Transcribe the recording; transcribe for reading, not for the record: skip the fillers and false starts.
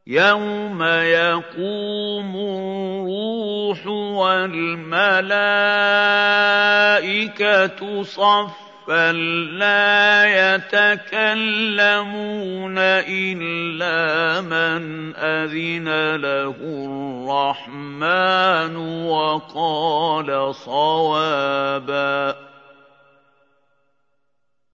يَوْمَ يَقُومُ الرُّوحُ وَالْمَلَائِكَةُ صَفًّا لَّا يَتَكَلَّمُونَ إِلَّا مَنْ أَذِنَ لَهُ الرَّحْمَٰنُ وَقَالَ صَوَابًا